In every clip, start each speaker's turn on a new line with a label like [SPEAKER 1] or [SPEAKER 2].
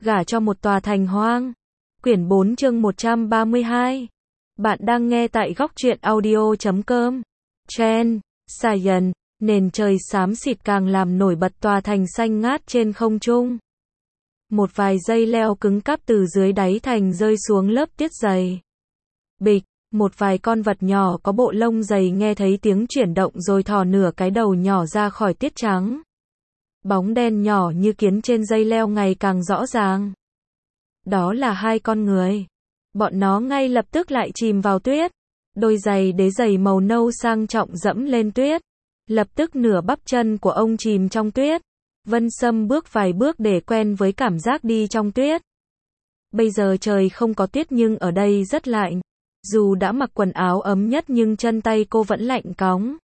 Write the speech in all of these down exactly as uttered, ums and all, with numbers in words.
[SPEAKER 1] gả cho một tòa thành hoang. Quyển bốn chương một trăm ba mươi hai. Bạn đang nghe tại góc truyện audio chấm com. Chen, Saiyan, nền trời xám xịt càng làm nổi bật tòa thành xanh ngát trên không trung. Một vài dây leo cứng cáp từ dưới đáy thành rơi xuống lớp tiết dày. Bịch, một vài con vật nhỏ có bộ lông dày nghe thấy tiếng chuyển động rồi thò nửa cái đầu nhỏ ra khỏi tiết trắng. Bóng đen nhỏ như kiến trên dây leo ngày càng rõ ràng. Đó là hai con người. Bọn nó ngay lập tức lại chìm vào tuyết. Đôi giày đế giày màu nâu sang trọng dẫm lên tuyết. Lập tức nửa bắp chân của ông chìm trong tuyết. Vân Sâm bước vài bước để quen với cảm giác đi trong tuyết. Bây giờ trời không có tuyết nhưng ở đây rất lạnh. Dù đã mặc quần áo ấm nhất nhưng chân tay cô vẫn lạnh cóng.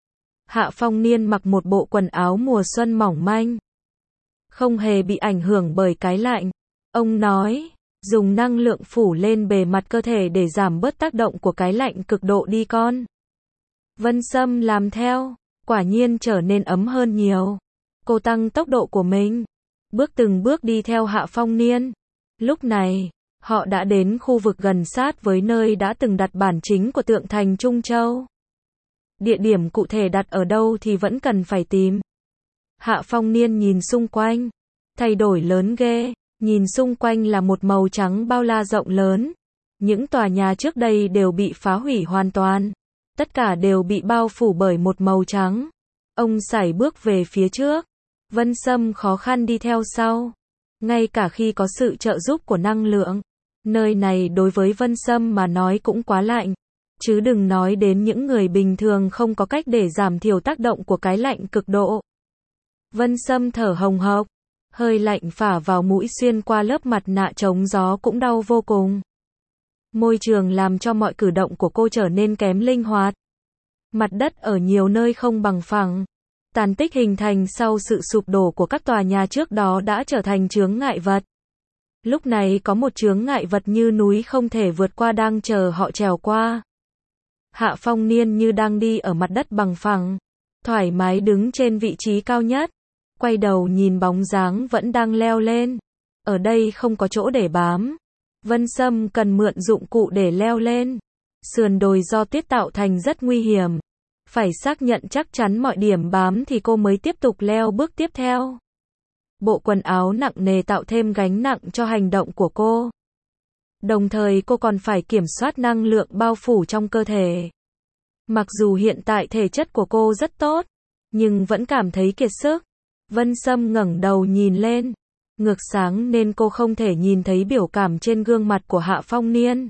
[SPEAKER 1] Hạ Phong Niên mặc một bộ quần áo mùa xuân mỏng manh. Không hề bị ảnh hưởng bởi cái lạnh. Ông nói, dùng năng lượng phủ lên bề mặt cơ thể để giảm bớt tác động của cái lạnh cực độ đi con. Vân Sâm làm theo, quả nhiên trở nên ấm hơn nhiều. Cô tăng tốc độ của mình, bước từng bước đi theo Hạ Phong Niên. Lúc này, họ đã đến khu vực gần sát với nơi đã từng đặt bản chính của tượng thành Trung Châu. Địa điểm cụ thể đặt ở đâu thì vẫn cần phải tìm. Hạ Phong Niên nhìn xung quanh, thay đổi lớn ghê, nhìn xung quanh là một màu trắng bao la rộng lớn. Những tòa nhà trước đây đều bị phá hủy hoàn toàn. Tất cả đều bị bao phủ bởi một màu trắng. Ông sải bước về phía trước. Vân Sâm khó khăn đi theo sau. Ngay cả khi có sự trợ giúp của năng lượng, nơi này đối với Vân Sâm mà nói cũng quá lạnh. Chứ đừng nói đến những người bình thường không có cách để giảm thiểu tác động của cái lạnh cực độ. Vân Sâm thở hồng hộc, hơi lạnh phả vào mũi xuyên qua lớp mặt nạ chống gió cũng đau vô cùng. Môi trường làm cho mọi cử động của cô trở nên kém linh hoạt. Mặt đất ở nhiều nơi không bằng phẳng. Tàn tích hình thành sau sự sụp đổ của các tòa nhà trước đó đã trở thành chướng ngại vật. Lúc này có một chướng ngại vật như núi không thể vượt qua đang chờ họ trèo qua. Hạ Phong Niên như đang đi ở mặt đất bằng phẳng, thoải mái đứng trên vị trí cao nhất, quay đầu nhìn bóng dáng vẫn đang leo lên. Ở đây không có chỗ để bám. Vân Sâm cần mượn dụng cụ để leo lên. Sườn đồi do tuyết tạo thành rất nguy hiểm. Phải xác nhận chắc chắn mọi điểm bám thì cô mới tiếp tục leo bước tiếp theo. Bộ quần áo nặng nề tạo thêm gánh nặng cho hành động của cô. Đồng thời cô còn phải kiểm soát năng lượng bao phủ trong cơ thể. Mặc dù hiện tại thể chất của cô rất tốt, nhưng vẫn cảm thấy kiệt sức. Vân Sâm ngẩng đầu nhìn lên. Ngược sáng nên cô không thể nhìn thấy biểu cảm trên gương mặt của Hạ Phong Niên.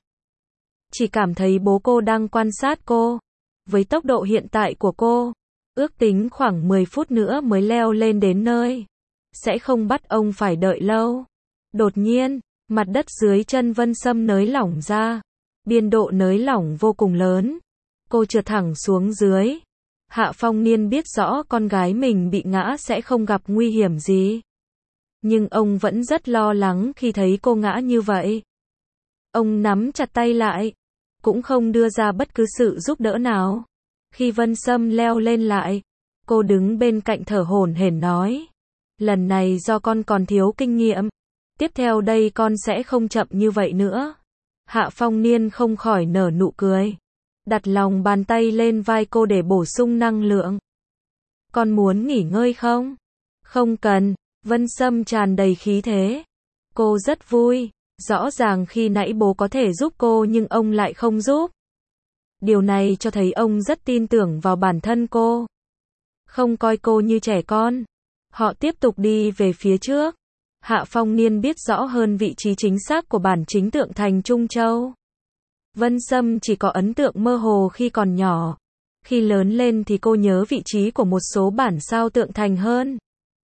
[SPEAKER 1] Chỉ cảm thấy bố cô đang quan sát cô. Với tốc độ hiện tại của cô, ước tính khoảng mười phút nữa mới leo lên đến nơi. Sẽ không bắt ông phải đợi lâu. Đột nhiên, mặt đất dưới chân Vân Sâm nới lỏng ra. Biên độ nới lỏng vô cùng lớn. Cô trượt thẳng xuống dưới. Hạ Phong Niên biết rõ con gái mình bị ngã sẽ không gặp nguy hiểm gì. Nhưng ông vẫn rất lo lắng khi thấy cô ngã như vậy. Ông nắm chặt tay lại, cũng không đưa ra bất cứ sự giúp đỡ nào. Khi Vân Sâm leo lên lại, cô đứng bên cạnh thở hổn hển nói. Lần này do con còn thiếu kinh nghiệm. Tiếp theo đây con sẽ không chậm như vậy nữa. Hạ Phong Niên không khỏi nở nụ cười. Đặt lòng bàn tay lên vai cô để bổ sung năng lượng. Con muốn nghỉ ngơi không? Không cần. Vân Sâm tràn đầy khí thế. Cô rất vui. Rõ ràng khi nãy bố có thể giúp cô nhưng ông lại không giúp. Điều này cho thấy ông rất tin tưởng vào bản thân cô. Không coi cô như trẻ con. Họ tiếp tục đi về phía trước. Hạ Phong Niên biết rõ hơn vị trí chính xác của bản chính tượng thành Trung Châu. Vân Sâm chỉ có ấn tượng mơ hồ khi còn nhỏ. Khi lớn lên thì cô nhớ vị trí của một số bản sao tượng thành hơn.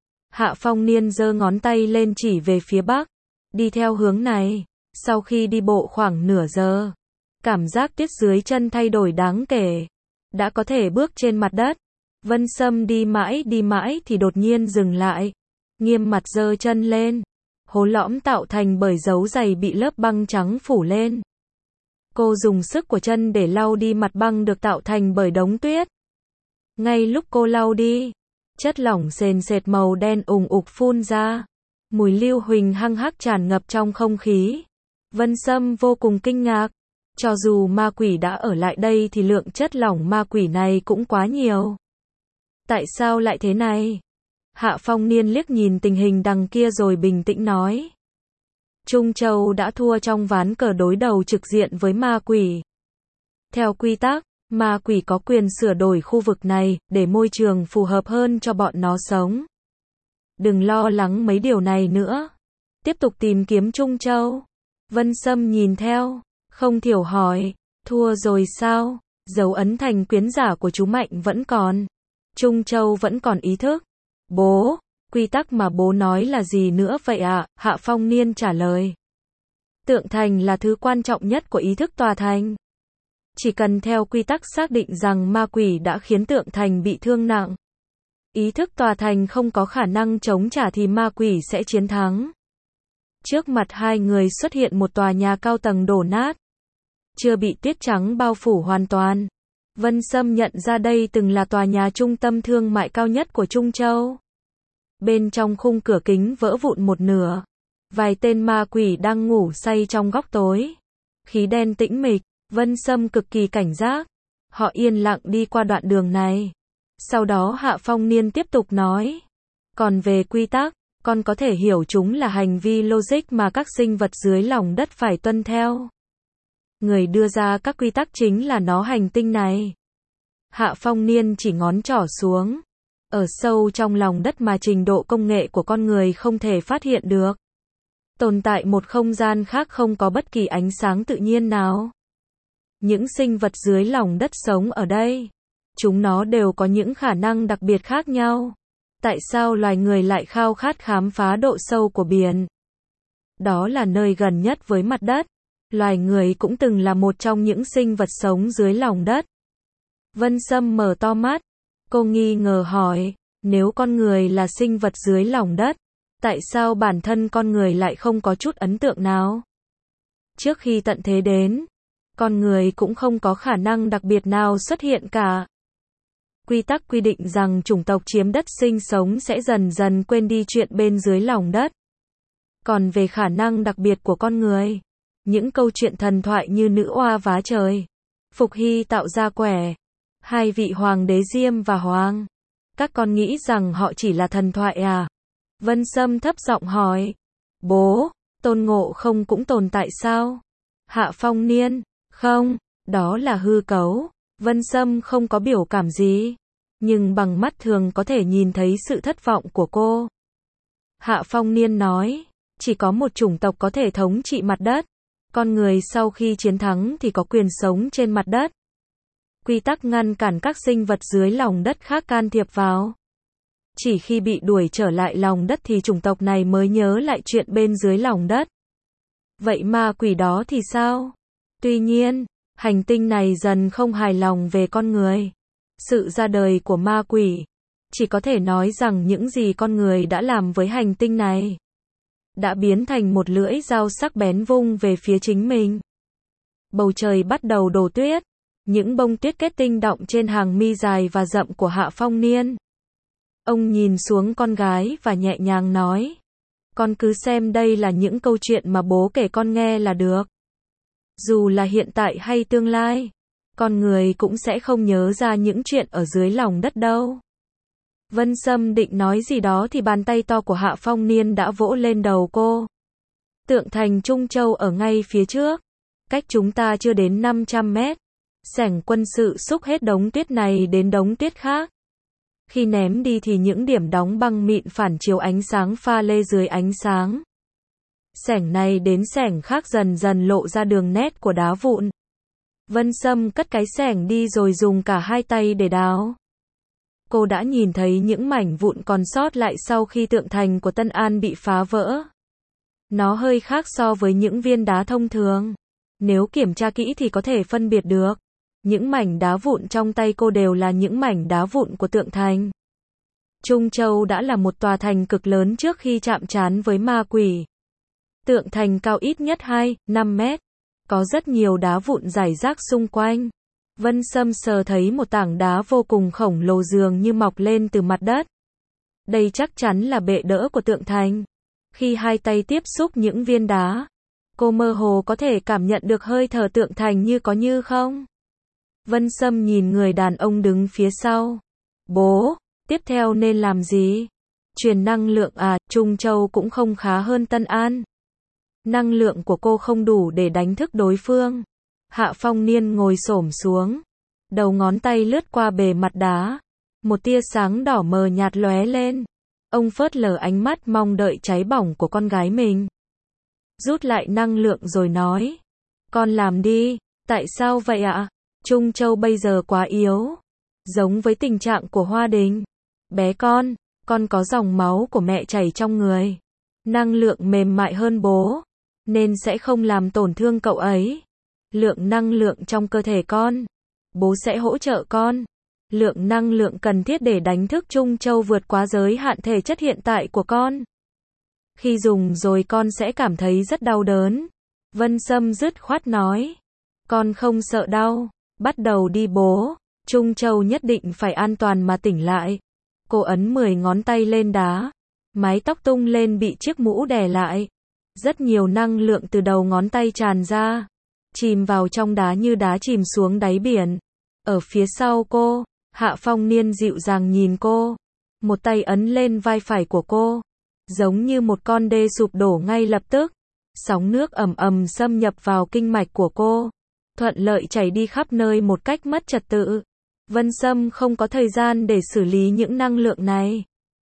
[SPEAKER 1] Hạ Phong Niên giơ ngón tay lên chỉ về phía bắc. Đi theo hướng này. Sau khi đi bộ khoảng nửa giờ, cảm giác tuyết dưới chân thay đổi đáng kể. Đã có thể bước trên mặt đất. Vân Sâm đi mãi đi mãi thì đột nhiên dừng lại. Nghiêm mặt giơ chân lên. Hố lõm tạo thành bởi dấu giày bị lớp băng trắng phủ lên. Cô dùng sức của chân để lau đi mặt băng được tạo thành bởi đống tuyết. Ngay lúc cô lau đi, chất lỏng sền sệt màu đen ùng ục phun ra. Mùi lưu huỳnh hăng hắc tràn ngập trong không khí. Vân Sâm vô cùng kinh ngạc. Cho dù ma quỷ đã ở lại đây thì lượng chất lỏng ma quỷ này cũng quá nhiều. Tại sao lại thế này? Hạ Phong Niên liếc nhìn tình hình đằng kia rồi bình tĩnh nói. Trung Châu đã thua trong ván cờ đối đầu trực diện với ma quỷ. Theo quy tắc, ma quỷ có quyền sửa đổi khu vực này, để môi trường phù hợp hơn cho bọn nó sống. Đừng lo lắng mấy điều này nữa. Tiếp tục tìm kiếm Trung Châu. Vân Sâm nhìn theo, không thiểu hỏi, thua rồi sao? Dấu ấn thành quyến giả của chú Mạnh vẫn còn. Trung Châu vẫn còn ý thức. Bố, quy tắc mà bố nói là gì nữa vậy ạ? À? Hạ Phong Niên trả lời. Tượng thành là thứ quan trọng nhất của ý thức tòa thành. Chỉ cần theo quy tắc xác định rằng ma quỷ đã khiến tượng thành bị thương nặng. Ý thức tòa thành không có khả năng chống trả thì ma quỷ sẽ chiến thắng. Trước mặt hai người xuất hiện một tòa nhà cao tầng đổ nát. Chưa bị tuyết trắng bao phủ hoàn toàn. Vân Sâm nhận ra đây từng là tòa nhà trung tâm thương mại cao nhất của Trung Châu. Bên trong khung cửa kính vỡ vụn một nửa. Vài tên ma quỷ đang ngủ say trong góc tối. Khí đen tĩnh mịch, Vân Sâm cực kỳ cảnh giác. Họ yên lặng đi qua đoạn đường này. Sau đó Hạ Phong Niên tiếp tục nói. Còn về quy tắc, con có thể hiểu chúng là hành vi logic mà các sinh vật dưới lòng đất phải tuân theo. Người đưa ra các quy tắc chính là nó hành tinh này. Hạ Phong Niên chỉ ngón trỏ xuống. Ở sâu trong lòng đất mà trình độ công nghệ của con người không thể phát hiện được. Tồn tại một không gian khác không có bất kỳ ánh sáng tự nhiên nào. Những sinh vật dưới lòng đất sống ở đây. Chúng nó đều có những khả năng đặc biệt khác nhau. Tại sao loài người lại khao khát khám phá độ sâu của biển? Đó là nơi gần nhất với mặt đất. Loài người cũng từng là một trong những sinh vật sống dưới lòng đất. Vân Sâm mở to mắt. Cô nghi ngờ hỏi, nếu con người là sinh vật dưới lòng đất, tại sao bản thân con người lại không có chút ấn tượng nào? Trước khi tận thế đến, con người cũng không có khả năng đặc biệt nào xuất hiện cả. Quy tắc quy định rằng chủng tộc chiếm đất sinh sống sẽ dần dần quên đi chuyện bên dưới lòng đất. Còn về khả năng đặc biệt của con người, những câu chuyện thần thoại như nữ oa vá trời, Phục Hy tạo ra quẻ, hai vị hoàng đế Diêm và Hoàng, các con nghĩ rằng họ chỉ là thần thoại à? Vân Sâm thấp giọng hỏi. Bố, Tôn Ngộ Không cũng tồn tại sao? Hạ Phong Niên, không, đó là hư cấu. Vân Sâm không có biểu cảm gì, nhưng bằng mắt thường có thể nhìn thấy sự thất vọng của cô. Hạ Phong Niên nói, chỉ có một chủng tộc có thể thống trị mặt đất. Con người sau khi chiến thắng thì có quyền sống trên mặt đất. Quy tắc ngăn cản các sinh vật dưới lòng đất khác can thiệp vào. Chỉ khi bị đuổi trở lại lòng đất thì chủng tộc này mới nhớ lại chuyện bên dưới lòng đất. Vậy ma quỷ đó thì sao? Tuy nhiên, hành tinh này dần không hài lòng về con người. Sự ra đời của ma quỷ, chỉ có thể nói rằng những gì con người đã làm với hành tinh này, đã biến thành một lưỡi dao sắc bén vung về phía chính mình. Bầu trời bắt đầu đổ tuyết. Những bông tuyết kết tinh đọng trên hàng mi dài và rậm của Hạ Phong Niên. Ông nhìn xuống con gái và nhẹ nhàng nói. Con cứ xem đây là những câu chuyện mà bố kể con nghe là được. Dù là hiện tại hay tương lai, con người cũng sẽ không nhớ ra những chuyện ở dưới lòng đất đâu. Vân Sâm định nói gì đó thì bàn tay to của Hạ Phong Niên đã vỗ lên đầu cô. Tượng thành Trung Châu ở ngay phía trước. Cách chúng ta chưa đến năm trăm mét. Sảnh quân sự xúc hết đống tuyết này đến đống tuyết khác. Khi ném đi thì những điểm đóng băng mịn phản chiếu ánh sáng pha lê dưới ánh sáng. Sảnh này đến sảnh khác dần dần lộ ra đường nét của đá vụn. Vân Sâm cất cái sảnh đi rồi dùng cả hai tay để đào. Cô đã nhìn thấy những mảnh vụn còn sót lại sau khi tượng thành của Tân An bị phá vỡ. Nó hơi khác so với những viên đá thông thường. Nếu kiểm tra kỹ thì có thể phân biệt được. Những mảnh đá vụn trong tay cô đều là những mảnh đá vụn của tượng thành. Trung Châu đã là một tòa thành cực lớn trước khi chạm trán với ma quỷ. Tượng thành cao ít nhất hai, năm mét. Có rất nhiều đá vụn rải rác xung quanh. Vân Sâm sờ thấy một tảng đá vô cùng khổng lồ dường như mọc lên từ mặt đất. Đây chắc chắn là bệ đỡ của tượng thành. Khi hai tay tiếp xúc những viên đá, cô mơ hồ có thể cảm nhận được hơi thở tượng thành như có như không. Vân Sâm nhìn người đàn ông đứng phía sau. Bố, tiếp theo nên làm gì? Truyền năng lượng à, Trung Châu cũng không khá hơn Tân An. Năng lượng của cô không đủ để đánh thức đối phương. Hạ Phong Niên ngồi xổm xuống. Đầu ngón tay lướt qua bề mặt đá. Một tia sáng đỏ mờ nhạt lóe lên. Ông phớt lờ ánh mắt mong đợi cháy bỏng của con gái mình. Rút lại năng lượng rồi nói. Con làm đi, tại sao vậy ạ? Trung Châu bây giờ quá yếu. Giống với tình trạng của Hoa Đình. Bé con, con có dòng máu của mẹ chảy trong người. Năng lượng mềm mại hơn bố. Nên sẽ không làm tổn thương cậu ấy. Lượng năng lượng trong cơ thể con. Bố sẽ hỗ trợ con. Lượng năng lượng cần thiết để đánh thức Trung Châu vượt quá giới hạn thể chất hiện tại của con. Khi dùng rồi con sẽ cảm thấy rất đau đớn. Vân Sâm dứt khoát nói. Con không sợ đau. Bắt đầu đi bố. Trung Châu nhất định phải an toàn mà tỉnh lại. Cô ấn mười ngón tay lên đá. Mái tóc tung lên bị chiếc mũ đè lại. Rất nhiều năng lượng từ đầu ngón tay tràn ra. Chìm vào trong đá như đá chìm xuống đáy biển. Ở phía sau cô, Hạ Phong Niên dịu dàng nhìn cô. Một tay ấn lên vai phải của cô. Giống như một con đê sụp đổ ngay lập tức. Sóng nước ầm ầm xâm nhập vào kinh mạch của cô. Thuận lợi chảy đi khắp nơi một cách mất trật tự. Vân Sâm không có thời gian để xử lý những năng lượng này.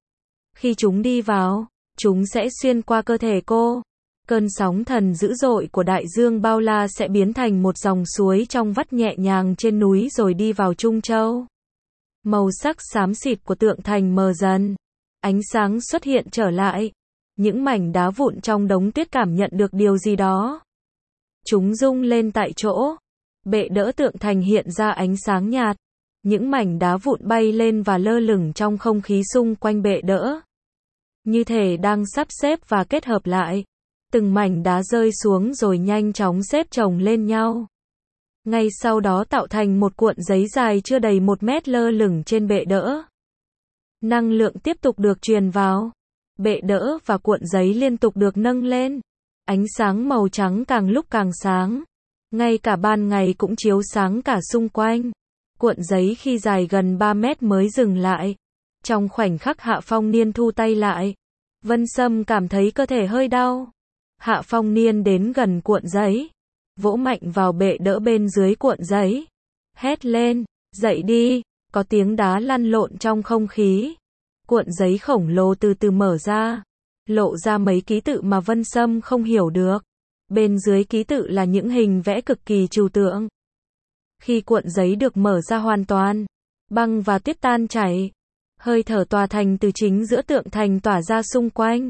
[SPEAKER 1] Khi chúng đi vào, chúng sẽ xuyên qua cơ thể cô. Cơn sóng thần dữ dội của đại dương bao la sẽ biến thành một dòng suối trong vắt nhẹ nhàng trên núi rồi đi vào Trung Châu. Màu sắc xám xịt của tượng thành mờ dần. Ánh sáng xuất hiện trở lại. Những mảnh đá vụn trong đống tuyết cảm nhận được điều gì đó. Chúng rung lên tại chỗ. Bệ đỡ tượng thành hiện ra ánh sáng nhạt. Những mảnh đá vụn bay lên và lơ lửng trong không khí xung quanh bệ đỡ. Như thể đang sắp xếp và kết hợp lại. Từng mảnh đá rơi xuống rồi nhanh chóng xếp chồng lên nhau. Ngay sau đó tạo thành một cuộn giấy dài chưa đầy một mét lơ lửng trên bệ đỡ. Năng lượng tiếp tục được truyền vào. Bệ đỡ và cuộn giấy liên tục được nâng lên. Ánh sáng màu trắng càng lúc càng sáng. Ngay cả ban ngày cũng chiếu sáng cả xung quanh. Cuộn giấy khi dài gần ba mét mới dừng lại. Trong khoảnh khắc Hạ Phong Niên thu tay lại. Vân Sâm cảm thấy cơ thể hơi đau. Hạ Phong Niên đến gần cuộn giấy. Vỗ mạnh vào bệ đỡ bên dưới cuộn giấy. Hét lên, dậy đi, có tiếng đá lăn lộn trong không khí. Cuộn giấy khổng lồ từ từ mở ra. Lộ ra mấy ký tự mà Vân Sâm không hiểu được. Bên dưới ký tự là những hình vẽ cực kỳ trừu tượng. Khi cuộn giấy được mở ra hoàn toàn, băng và tuyết tan chảy. Hơi thở tòa thành từ chính giữa tượng thành tỏa ra xung quanh.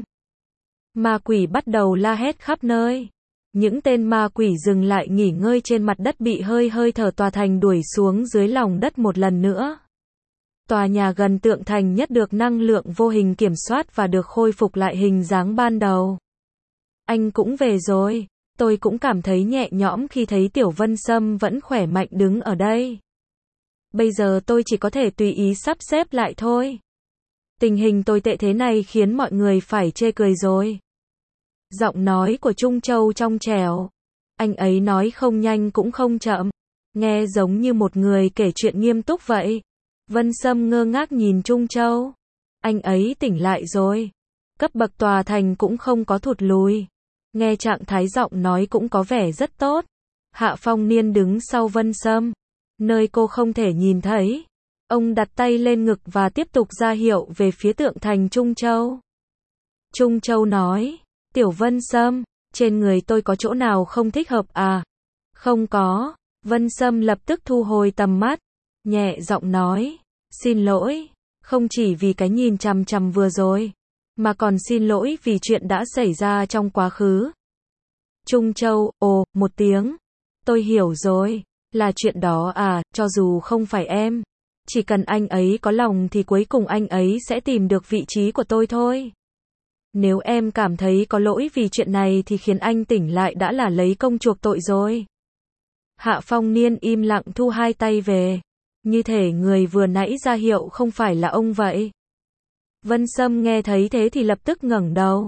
[SPEAKER 1] Ma quỷ bắt đầu la hét khắp nơi. Những tên ma quỷ dừng lại nghỉ ngơi trên mặt đất bị hơi hơi thở tòa thành đuổi xuống dưới lòng đất một lần nữa. Tòa nhà gần tượng thành nhất được năng lượng vô hình kiểm soát và được khôi phục lại hình dáng ban đầu. Anh cũng về rồi. Tôi cũng cảm thấy nhẹ nhõm khi thấy Tiểu Vân Sâm vẫn khỏe mạnh đứng ở đây. Bây giờ tôi chỉ có thể tùy ý sắp xếp lại thôi. Tình hình tồi tệ thế này khiến mọi người phải chê cười rồi. Giọng nói của Trung Châu trong trẻo. Anh ấy nói không nhanh cũng không chậm. Nghe giống như một người kể chuyện nghiêm túc vậy. Vân Sâm ngơ ngác nhìn Trung Châu. Anh ấy tỉnh lại rồi. Cấp bậc tòa thành cũng không có thụt lùi. Nghe trạng thái giọng nói cũng có vẻ rất tốt. Hạ Phong Niên đứng sau Vân Sâm. Nơi cô không thể nhìn thấy. Ông đặt tay lên ngực và tiếp tục ra hiệu về phía tượng thành Trung Châu. Trung Châu nói. Tiểu Vân Sâm, trên người tôi có chỗ nào không thích hợp à? Không có. Vân Sâm lập tức thu hồi tầm mắt. Nhẹ giọng nói. Xin lỗi. Không chỉ vì cái nhìn chằm chằm vừa rồi. Mà còn xin lỗi vì chuyện đã xảy ra trong quá khứ. Trung Châu, ồ, một tiếng. Tôi hiểu rồi. Là chuyện đó à, cho dù không phải em. Chỉ cần anh ấy có lòng thì cuối cùng anh ấy sẽ tìm được vị trí của tôi thôi. Nếu em cảm thấy có lỗi vì chuyện này thì khiến anh tỉnh lại đã là lấy công chuộc tội rồi. Hạ Phong Niên im lặng thu hai tay về. Như thể người vừa nãy ra hiệu không phải là ông vậy. Vân Sâm nghe thấy thế thì lập tức ngẩng đầu.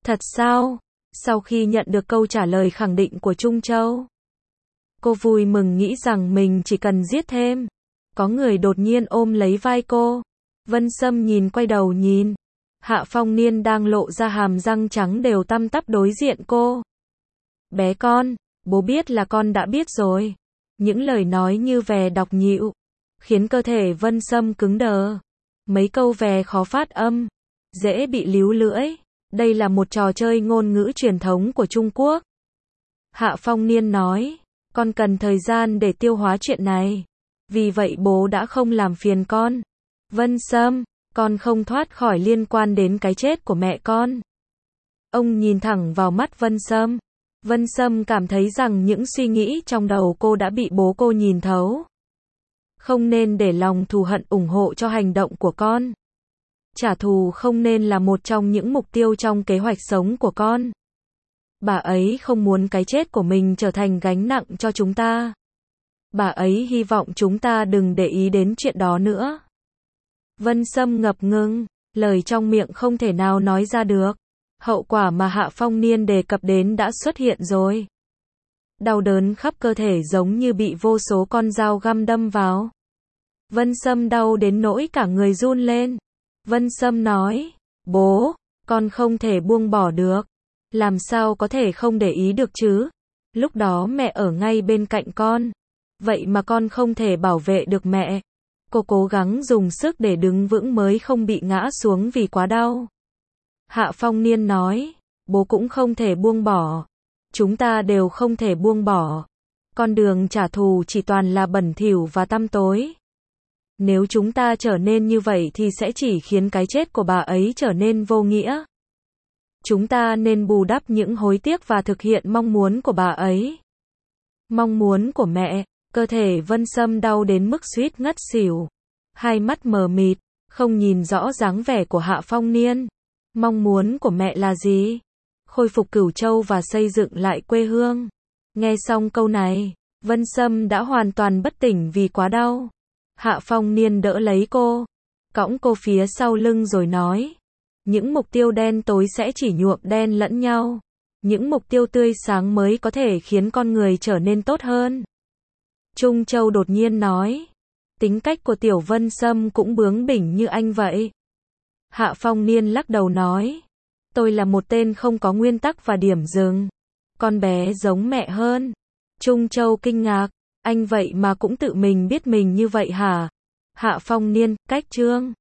[SPEAKER 1] Thật sao? Sau khi nhận được câu trả lời khẳng định của Trung Châu, cô vui mừng nghĩ rằng mình chỉ cần giết thêm. Có người đột nhiên ôm lấy vai cô. Vân Sâm nhìn quay đầu nhìn. Hạ Phong Niên đang lộ ra hàm răng trắng đều tăm tắp đối diện cô. Bé con, bố biết là con đã biết rồi. Những lời nói như vè đọc nhịu, khiến cơ thể Vân Sâm cứng đờ. Mấy câu vè khó phát âm, dễ bị líu lưỡi. Đây là một trò chơi ngôn ngữ truyền thống của Trung Quốc. Hạ Phong Niên nói, con cần thời gian để tiêu hóa chuyện này. Vì vậy bố đã không làm phiền con. Vân Sâm, con không thoát khỏi liên quan đến cái chết của mẹ con. Ông nhìn thẳng vào mắt Vân Sâm. Vân Sâm cảm thấy rằng những suy nghĩ trong đầu cô đã bị bố cô nhìn thấu. Không nên để lòng thù hận ủng hộ cho hành động của con. Trả thù không nên là một trong những mục tiêu trong kế hoạch sống của con. Bà ấy không muốn cái chết của mình trở thành gánh nặng cho chúng ta. Bà ấy hy vọng chúng ta đừng để ý đến chuyện đó nữa. Vân Sâm ngập ngừng, lời trong miệng không thể nào nói ra được. Hậu quả mà Hạ Phong Niên đề cập đến đã xuất hiện rồi. Đau đớn khắp cơ thể giống như bị vô số con dao găm đâm vào. Vân Sâm đau đến nỗi cả người run lên. Vân Sâm nói, bố, con không thể buông bỏ được. Làm sao có thể không để ý được chứ? Lúc đó mẹ ở ngay bên cạnh con. Vậy mà con không thể bảo vệ được mẹ. Cô cố gắng dùng sức để đứng vững mới không bị ngã xuống vì quá đau. Hạ Phong Niên nói, bố cũng không thể buông bỏ. Chúng ta đều không thể buông bỏ. Con đường trả thù chỉ toàn là bẩn thỉu và tăm tối. Nếu chúng ta trở nên như vậy thì sẽ chỉ khiến cái chết của bà ấy trở nên vô nghĩa. Chúng ta nên bù đắp những hối tiếc và thực hiện mong muốn của bà ấy. Mong muốn của mẹ, cơ thể Vân Sâm đau đến mức suýt ngất xỉu. Hai mắt mờ mịt, không nhìn rõ dáng vẻ của Hạ Phong Niên. Mong muốn của mẹ là gì? Khôi phục Cửu Châu và xây dựng lại quê hương. Nghe xong câu này, Vân Sâm đã hoàn toàn bất tỉnh vì quá đau. Hạ Phong Niên đỡ lấy cô, cõng cô phía sau lưng rồi nói, những mục tiêu đen tối sẽ chỉ nhuộm đen lẫn nhau. Những mục tiêu tươi sáng mới có thể khiến con người trở nên tốt hơn. Trung Châu đột nhiên nói, tính cách của Tiểu Vân Sâm cũng bướng bỉnh như anh vậy. Hạ Phong Niên lắc đầu nói, tôi là một tên không có nguyên tắc và điểm dừng. Con bé giống mẹ hơn. Trung Châu kinh ngạc, anh vậy mà cũng tự mình biết mình như vậy hả? Hạ Phong Niên, cách chương.